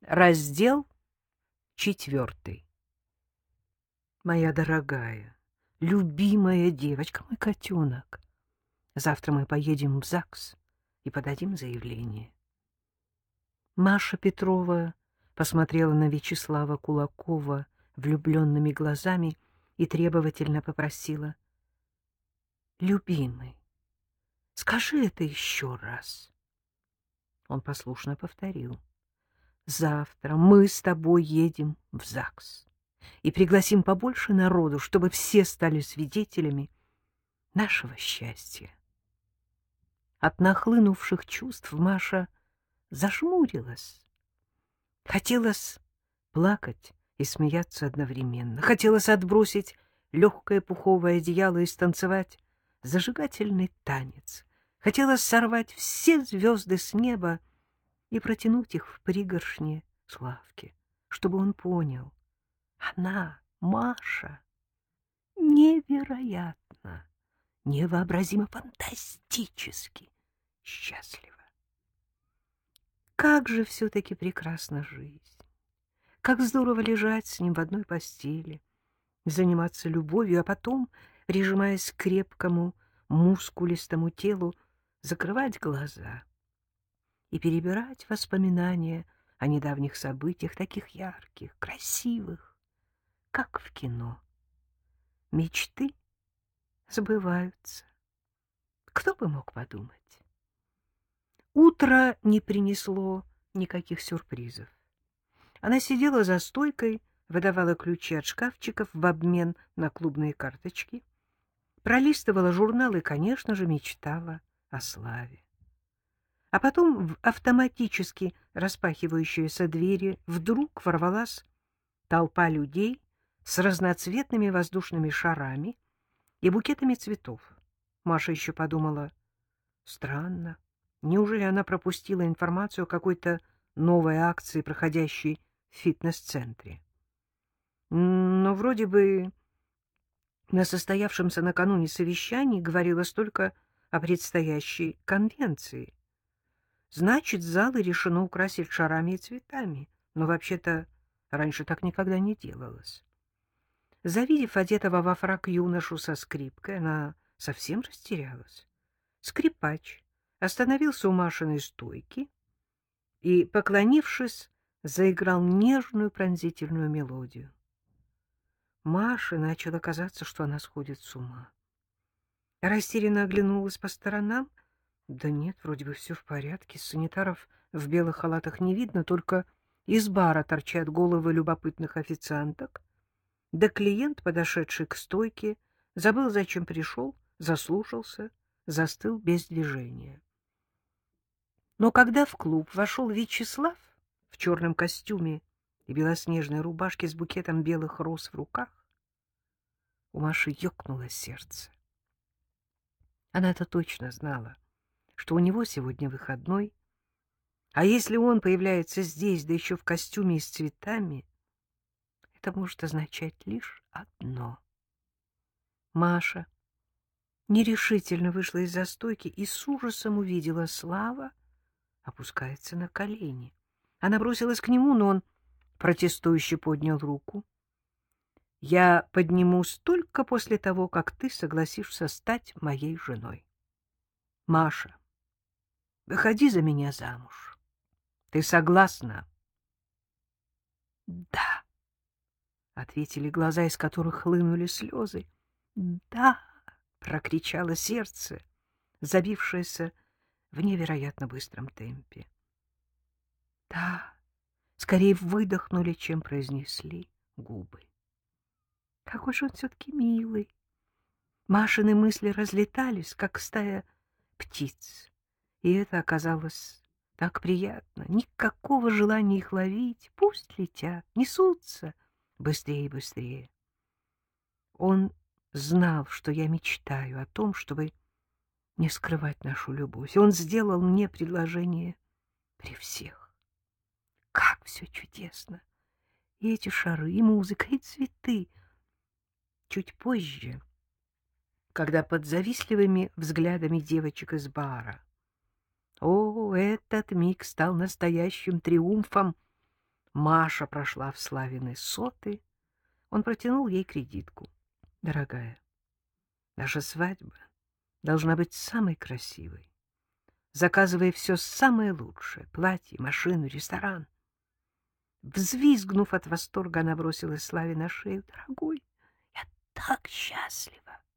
Раздел 4. Моя дорогая, любимая девочка, мой котенок, завтра мы поедем в ЗАГС и подадим заявление. Маша Петрова посмотрела на Вячеслава Кулакова влюбленными глазами и требовательно попросила: «Любимый, скажи это еще раз». Он послушно повторил: «Завтра мы с тобой едем в ЗАГС и пригласим побольше народу, чтобы все стали свидетелями нашего счастья». От нахлынувших чувств Маша зажмурилась. Хотелось плакать и смеяться одновременно. Хотелось отбросить легкое пуховое одеяло и станцевать зажигательный танец. Хотелось сорвать все звезды с неба и протянуть их в пригоршне Славке, чтобы он понял: она, Маша, невероятно, невообразимо, фантастически счастлива. Как же все-таки прекрасна жизнь! Как здорово лежать с ним в одной постели, заниматься любовью, а потом, прижимаясь к крепкому, мускулистому телу, закрывать глаза и перебирать воспоминания о недавних событиях, таких ярких, красивых, как в кино. Мечты сбываются. Кто бы мог подумать? Утро не принесло никаких сюрпризов. Она сидела за стойкой, выдавала ключи от шкафчиков в обмен на клубные карточки, пролистывала журнал и, конечно же, мечтала о славе. А потом в автоматически распахивающиеся двери вдруг ворвалась толпа людей с разноцветными воздушными шарами и букетами цветов. Маша еще подумала: странно, неужели она пропустила информацию о какой-то новой акции, проходящей в фитнес-центре? Но вроде бы на состоявшемся накануне совещании говорилось только о предстоящей конвенции. Значит, залы решено украсить шарами и цветами. Но вообще-то раньше так никогда не делалось. Завидев одетого во фрак юношу со скрипкой, она совсем растерялась. Скрипач остановился у Машиной стойки и, поклонившись, заиграл нежную пронзительную мелодию. Маше начало казаться, что она сходит с ума. Растерянно оглянулась по сторонам. Да нет, вроде бы все в порядке. Санитаров в белых халатах не видно, только из бара торчат головы любопытных официанток. Да клиент, подошедший к стойке, забыл, зачем пришел, заслушался, застыл без движения. Но когда в клуб вошел Вячеслав в черном костюме и белоснежной рубашке с букетом белых роз в руках, у Маши ёкнуло сердце. Она-то точно знала, что у него сегодня выходной, а если он появляется здесь, да еще в костюме и с цветами, это может означать лишь одно. Маша нерешительно вышла из-за стойки и с ужасом увидела: Слава опускается на колени. Она бросилась к нему, но он протестующе поднял руку. «Я поднимусь только после того, как ты согласишься стать моей женой. Маша, выходи за меня замуж. Ты согласна?» «Да», — ответили глаза, из которых хлынули слезы. «Да», — прокричало сердце, забившееся в невероятно быстром темпе. «Да», — скорее выдохнули, чем произнесли губы. Какой же он все-таки милый. Машины мысли разлетались, как стая птиц, и это оказалось так приятно. Никакого желания их ловить, пусть летят, несутся быстрее и быстрее. Он знал, что я мечтаю о том, чтобы не скрывать нашу любовь. Он сделал мне предложение при всех. Как все чудесно! И эти шары, и музыка, и цветы. Чуть позже, когда под завистливыми взглядами девочек из бара, этот миг стал настоящим триумфом, Маша прошла в Славины соты. Он протянул ей кредитку. — Дорогая, наша свадьба должна быть самой красивой. Заказывай все самое лучшее — платье, машину, ресторан. Взвизгнув от восторга, она бросилась Славе на шею. — Дорогой, я так счастлива!